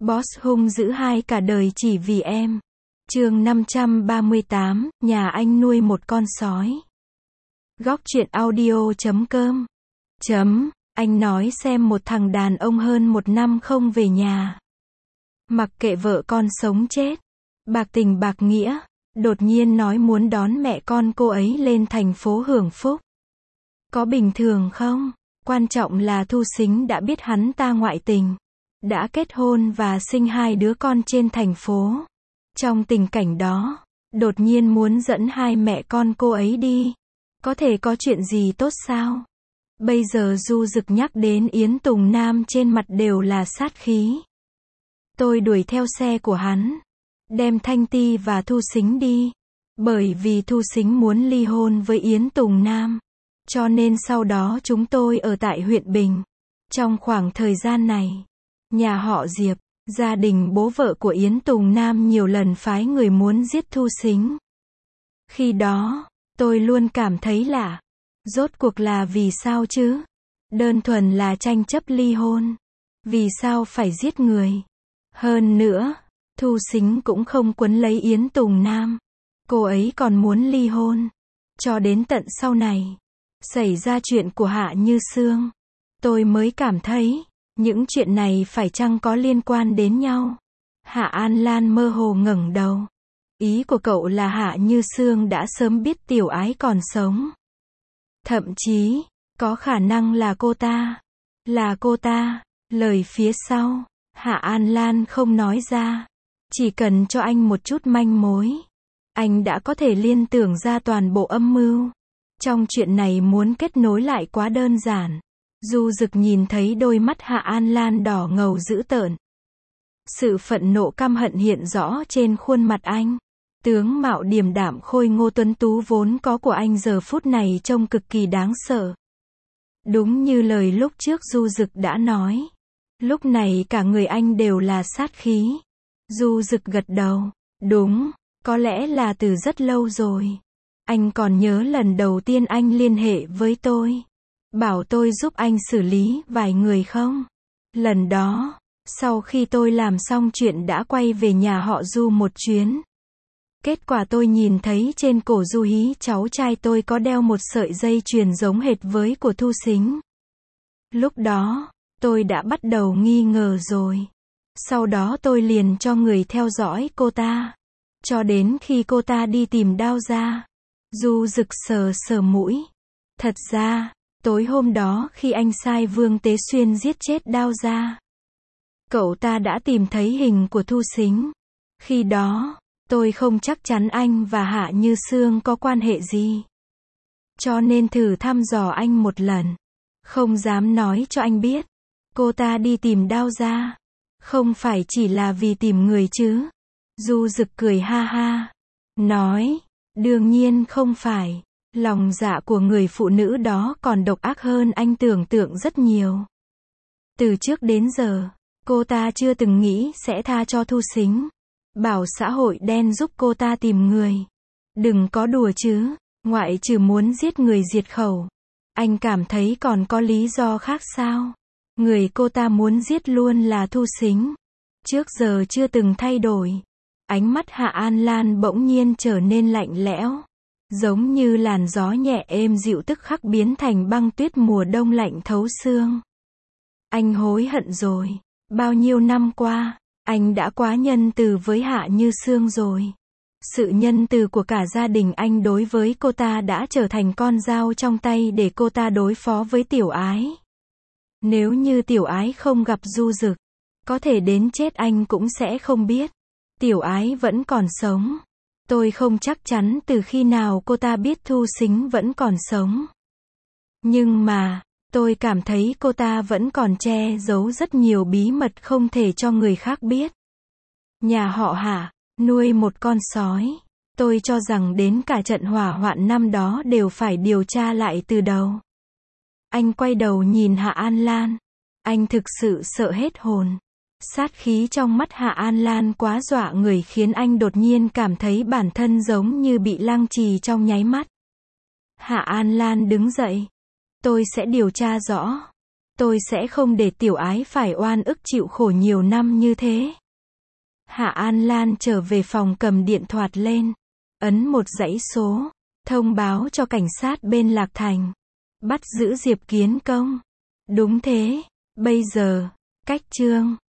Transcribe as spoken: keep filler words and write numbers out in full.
Boss hung dữ hai cả đời chỉ vì em. Chương năm trăm ba mươi tám, nhà anh nuôi một con sói. Góc truyện audio chấm com. Chấm, anh nói xem một thằng đàn ông hơn một năm không về nhà. Mặc kệ vợ con sống chết. Bạc tình bạc nghĩa. Đột nhiên nói muốn đón mẹ con cô ấy lên thành phố hưởng phúc. Có bình thường không? Quan trọng là Thu Sính đã biết hắn ta ngoại tình. Đã kết hôn và sinh hai đứa con trên thành phố. Trong tình cảnh đó, đột nhiên muốn dẫn hai mẹ con cô ấy đi. Có thể có chuyện gì tốt sao? Bây giờ Du Dực nhắc đến Yến Tùng Nam trên mặt đều là sát khí. Tôi đuổi theo xe của hắn. Đem Thanh Ti và Thu Sính đi. Bởi vì Thu Sính muốn ly hôn với Yến Tùng Nam. Cho nên sau đó chúng tôi ở tại huyện Bình. Trong khoảng thời gian này, nhà họ Diệp, gia đình bố vợ của Yến Tùng Nam nhiều lần phái người muốn giết Thu Sính. Khi đó, tôi luôn cảm thấy lạ. Rốt cuộc là vì sao chứ? Đơn thuần là tranh chấp ly hôn. Vì sao phải giết người? Hơn nữa, Thu Sính cũng không quấn lấy Yến Tùng Nam. Cô ấy còn muốn ly hôn. Cho đến tận sau này, xảy ra chuyện của Hạ Như Sương. Tôi mới cảm thấy, những chuyện này phải chăng có liên quan đến nhau? Hạ An Lan mơ hồ ngẩng đầu. Ý của cậu là Hạ Như Sương đã sớm biết Tiểu Ái còn sống. Thậm chí, có khả năng là cô ta. Là cô ta. Lời phía sau, Hạ An Lan không nói ra. Chỉ cần cho anh một chút manh mối. Anh đã có thể liên tưởng ra toàn bộ âm mưu. Trong chuyện này muốn kết nối lại quá đơn giản. Du Dực nhìn thấy đôi mắt Hạ An Lan đỏ ngầu dữ tợn. Sự phẫn nộ căm hận hiện rõ trên khuôn mặt anh. Tướng mạo điềm đạm khôi ngô tuấn tú vốn có của anh giờ phút này trông cực kỳ đáng sợ. Đúng như lời lúc trước Du Dực đã nói. Lúc này cả người anh đều là sát khí. Du Dực gật đầu. Đúng, có lẽ là từ rất lâu rồi. Anh còn nhớ lần đầu tiên anh liên hệ với tôi. Bảo tôi giúp anh xử lý vài người không? Lần đó, sau khi tôi làm xong chuyện đã quay về nhà họ Du một chuyến. Kết quả tôi nhìn thấy trên cổ Du Hí cháu trai tôi có đeo một sợi dây chuyền giống hệt với của Thu Sính. Lúc đó, tôi đã bắt đầu nghi ngờ rồi. Sau đó tôi liền cho người theo dõi cô ta. Cho đến khi cô ta đi tìm Đao Gia. Du Dực sờ sờ mũi. Thật ra, tối hôm đó khi anh sai Vương Tế Xuyên giết chết Đao Gia, cậu ta đã tìm thấy hình của Thu Sính. Khi đó, tôi không chắc chắn anh và Hạ Như Sương có quan hệ gì. Cho nên thử thăm dò anh một lần. Không dám nói cho anh biết. Cô ta đi tìm Đao Gia. Không phải chỉ là vì tìm người chứ. Du Dực cười ha ha. Nói, đương nhiên không phải. Lòng dạ của người phụ nữ đó còn độc ác hơn anh tưởng tượng rất nhiều. Từ trước đến giờ, cô ta chưa từng nghĩ sẽ tha cho Thu Sính. Bảo xã hội đen giúp cô ta tìm người. Đừng có đùa chứ, ngoại trừ muốn giết người diệt khẩu. Anh cảm thấy còn có lý do khác sao? Người cô ta muốn giết luôn là Thu Sính. Trước giờ chưa từng thay đổi. Ánh mắt Hạ An Lan bỗng nhiên trở nên lạnh lẽo. Giống như làn gió nhẹ êm dịu tức khắc biến thành băng tuyết mùa đông lạnh thấu xương. Anh hối hận rồi. Bao nhiêu năm qua, anh đã quá nhân từ với Hạ Như Sương rồi. Sự nhân từ của cả gia đình anh đối với cô ta đã trở thành con dao trong tay để cô ta đối phó với Tiểu Ái. Nếu như Tiểu Ái không gặp Du Dực, có thể đến chết anh cũng sẽ không biết. Tiểu Ái vẫn còn sống. Tôi không chắc chắn từ khi nào cô ta biết Thu Sính vẫn còn sống. Nhưng mà, tôi cảm thấy cô ta vẫn còn che giấu rất nhiều bí mật không thể cho người khác biết. Nhà họ Hạ, nuôi một con sói. Tôi cho rằng đến cả trận hỏa hoạn năm đó đều phải điều tra lại từ đầu. Anh quay đầu nhìn Hạ An Lan. Anh thực sự sợ hết hồn. Sát khí trong mắt Hạ An Lan quá dọa người khiến anh đột nhiên cảm thấy bản thân giống như bị lăng trì trong nháy mắt. Hạ An Lan đứng dậy. Tôi sẽ điều tra rõ. Tôi sẽ không để tiểu ái phải oan ức chịu khổ nhiều năm như thế. Hạ An Lan trở về phòng cầm điện thoại lên. Ấn một dãy số. Thông báo cho cảnh sát bên Lạc Thành. Bắt giữ Diệp Kiến Công. Đúng thế. Bây giờ. Cách Trương.